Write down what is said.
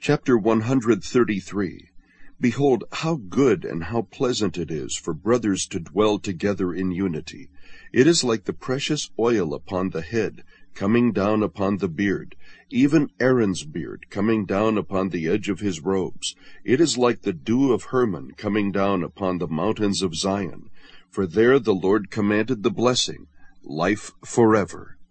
Chapter 133. Behold, how good and how pleasant it is for brothers to dwell together in unity. It is like the precious oil upon the head, coming down upon the beard, even Aaron's beard coming down upon the edge of his robes. It is like the dew of Hermon coming down upon the mountains of Zion. For there the Lord commanded the blessing, life forever.